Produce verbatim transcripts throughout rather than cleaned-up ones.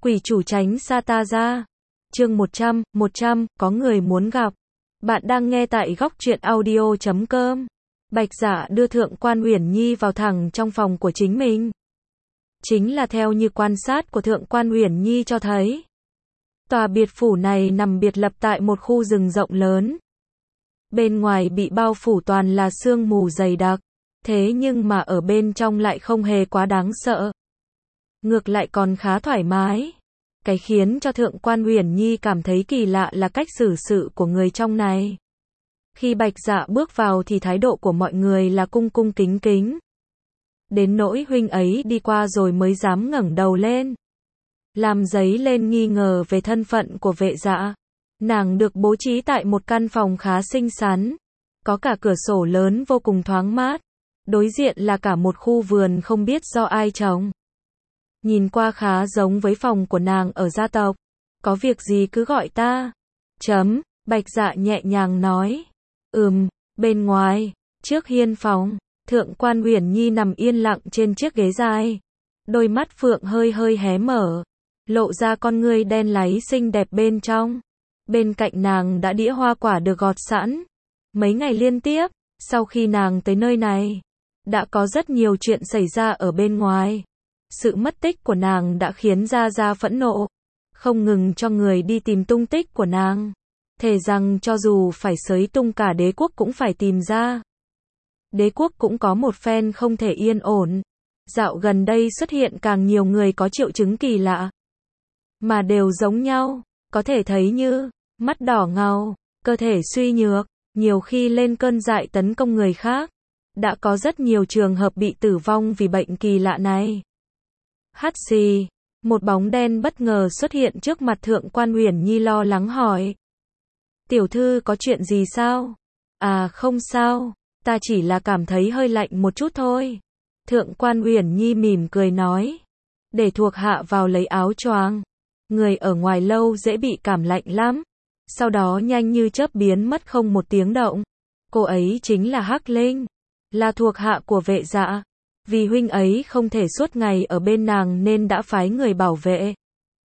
Quỷ chủ tránh xa ta ra. Chương một trăm, một trăm, có người muốn gặp. Bạn đang nghe tại góc truyện audio chấm com. Bạch Dạ đưa Thượng quan Uyển Nhi vào thẳng trong phòng của chính mình. Chính là theo như quan sát của Thượng quan Uyển Nhi cho thấy. Tòa biệt phủ này nằm biệt lập tại một khu rừng rộng lớn. Bên ngoài bị bao phủ toàn là sương mù dày đặc. Thế nhưng mà ở bên trong lại không hề quá đáng sợ. Ngược lại còn khá thoải mái. Cái khiến cho Thượng quan Uyển Nhi cảm thấy kỳ lạ là cách xử sự của người trong này. Khi Bạch Dạ bước vào thì thái độ của mọi người là cung cung kính kính. Đến nỗi huynh ấy đi qua rồi mới dám ngẩng đầu lên. Làm dấy lên nghi ngờ về thân phận của Vệ Dạ. Nàng được bố trí tại một căn phòng khá xinh xắn. Có cả cửa sổ lớn vô cùng thoáng mát. Đối diện là cả một khu vườn không biết do ai trồng. Nhìn qua khá giống với phòng của nàng ở gia tộc. Có việc gì cứ gọi ta. Chấm, Bạch Dạ nhẹ nhàng nói. Ừm, bên ngoài, trước hiên phòng, Thượng quan Uyển Nhi nằm yên lặng trên chiếc ghế dài. Đôi mắt phượng hơi hơi hé mở. Lộ ra con ngươi đen láy xinh đẹp bên trong. Bên cạnh nàng đã đĩa hoa quả được gọt sẵn. Mấy ngày liên tiếp, sau khi nàng tới nơi này, đã có rất nhiều chuyện xảy ra ở bên ngoài. Sự mất tích của nàng đã khiến Gia Gia phẫn nộ. Không ngừng cho người đi tìm tung tích của nàng. Thề rằng cho dù phải xới tung cả đế quốc cũng phải tìm ra. Đế quốc cũng có một phen không thể yên ổn. Dạo gần đây xuất hiện càng nhiều người có triệu chứng kỳ lạ. Mà đều giống nhau. Có thể thấy như mắt đỏ ngầu, cơ thể suy nhược, nhiều khi lên cơn dại tấn công người khác. Đã có rất nhiều trường hợp bị tử vong vì bệnh kỳ lạ này. Hắt xì, một bóng đen bất ngờ xuất hiện trước mặt Thượng quan Uyển Nhi lo lắng hỏi. Tiểu thư có chuyện gì sao? À không sao, ta chỉ là cảm thấy hơi lạnh một chút thôi. Thượng quan Uyển Nhi mỉm cười nói. Để thuộc hạ vào lấy áo choàng. Người ở ngoài lâu dễ bị cảm lạnh lắm. Sau đó nhanh như chớp biến mất không một tiếng động. Cô ấy chính là Hắc Linh. Là thuộc hạ của Vệ Dạ. Vì huynh ấy không thể suốt ngày ở bên nàng nên đã phái người bảo vệ.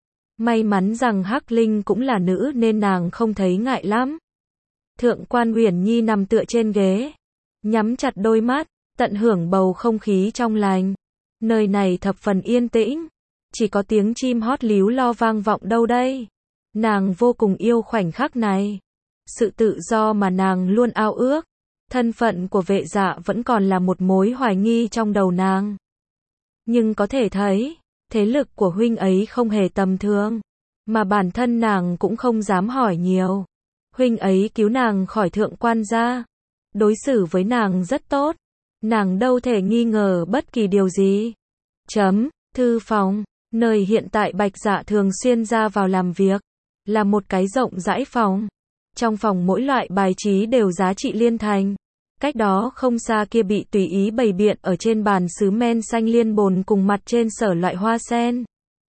May mắn rằng Hắc Linh cũng là nữ nên nàng không thấy ngại lắm. Thượng quan Uyển Nhi nằm tựa trên ghế. Nhắm chặt đôi mắt, tận hưởng bầu không khí trong lành. Nơi này thập phần yên tĩnh. Chỉ có tiếng chim hót líu lo vang vọng đâu đây. Nàng vô cùng yêu khoảnh khắc này. Sự tự do mà nàng luôn ao ước. Thân phận của Vệ Dạ vẫn còn là một mối hoài nghi trong đầu nàng. Nhưng có thể thấy, thế lực của huynh ấy không hề tầm thường. Mà bản thân nàng cũng không dám hỏi nhiều. Huynh ấy cứu nàng khỏi thượng quan gia. Đối xử với nàng rất tốt. Nàng đâu thể nghi ngờ bất kỳ điều gì. Chấm, thư phòng, nơi hiện tại Bạch Dạ thường xuyên ra vào làm việc. Là một cái rộng rãi phòng. Trong phòng mỗi loại bài trí đều giá trị liên thành. Cách đó không xa kia bị tùy ý bày biện ở trên bàn sứ men xanh liên bồn cùng mặt trên sở loại hoa sen.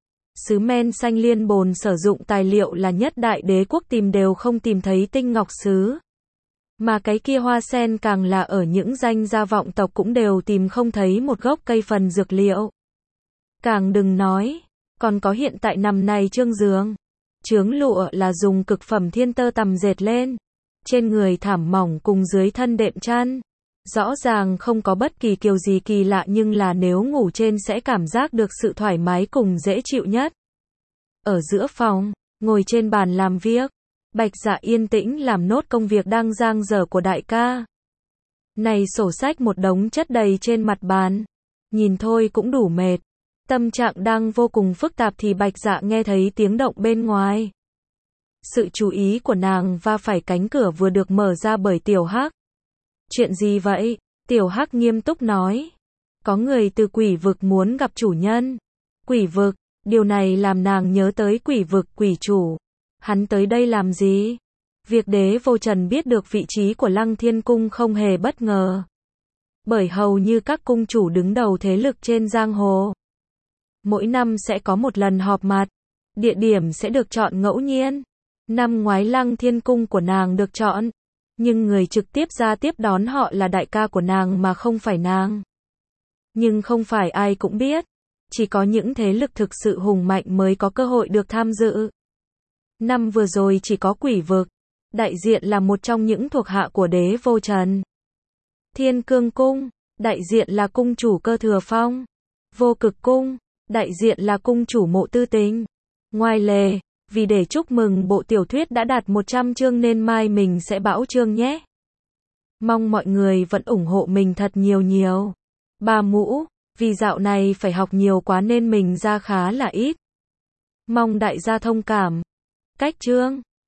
Sứ men xanh liên bồn sử dụng tài liệu là nhất đại đế quốc tìm đều không tìm thấy tinh ngọc sứ. Mà cái kia hoa sen càng là ở những danh gia vọng tộc cũng đều tìm không thấy một gốc cây phần dược liệu. Càng đừng nói, còn có hiện tại nằm này trương giường. Chướng lụa là dùng cực phẩm thiên tơ tằm dệt lên. Trên người thảm mỏng cùng dưới thân đệm chăn. Rõ ràng không có bất kỳ kiểu gì kỳ lạ nhưng là nếu ngủ trên sẽ cảm giác được sự thoải mái cùng dễ chịu nhất. Ở giữa phòng, ngồi trên bàn làm việc. Bạch Dạ yên tĩnh làm nốt công việc đang dang dở của đại ca. Này sổ sách một đống chất đầy trên mặt bàn. Nhìn thôi cũng đủ mệt. Tâm trạng đang vô cùng phức tạp thì Bạch Dạ nghe thấy tiếng động bên ngoài. Sự chú ý của nàng va phải cánh cửa vừa được mở ra bởi Tiểu Hắc. Chuyện gì vậy? Tiểu Hắc nghiêm túc nói. Có người từ quỷ vực muốn gặp chủ nhân. Quỷ vực, điều này làm nàng nhớ tới quỷ vực quỷ chủ. Hắn tới đây làm gì? Việc Đế Vô Trần biết được vị trí của Lăng Thiên Cung không hề bất ngờ. Bởi hầu như các cung chủ đứng đầu thế lực trên giang hồ. Mỗi năm sẽ có một lần họp mặt. Địa điểm sẽ được chọn ngẫu nhiên. Năm ngoái Lăng Thiên Cung của nàng được chọn. Nhưng người trực tiếp ra tiếp đón họ là đại ca của nàng mà không phải nàng. Nhưng không phải ai cũng biết. Chỉ có những thế lực thực sự hùng mạnh mới có cơ hội được tham dự. Năm vừa rồi chỉ có Quỷ Vực, đại diện là một trong những thuộc hạ của đế vô trần. Thiên Cương Cung, đại diện là cung chủ Cơ Thừa Phong. Vô Cực Cung, đại diện là cung chủ Mộ Tư Tình. Ngoài lề, vì để chúc mừng bộ tiểu thuyết đã đạt một trăm chương nên mai mình sẽ bão chương nhé. Mong mọi người vẫn ủng hộ mình thật nhiều nhiều. Ba Mũ, vì dạo này phải học nhiều quá nên mình ra khá là ít. Mong đại gia thông cảm. Cách chương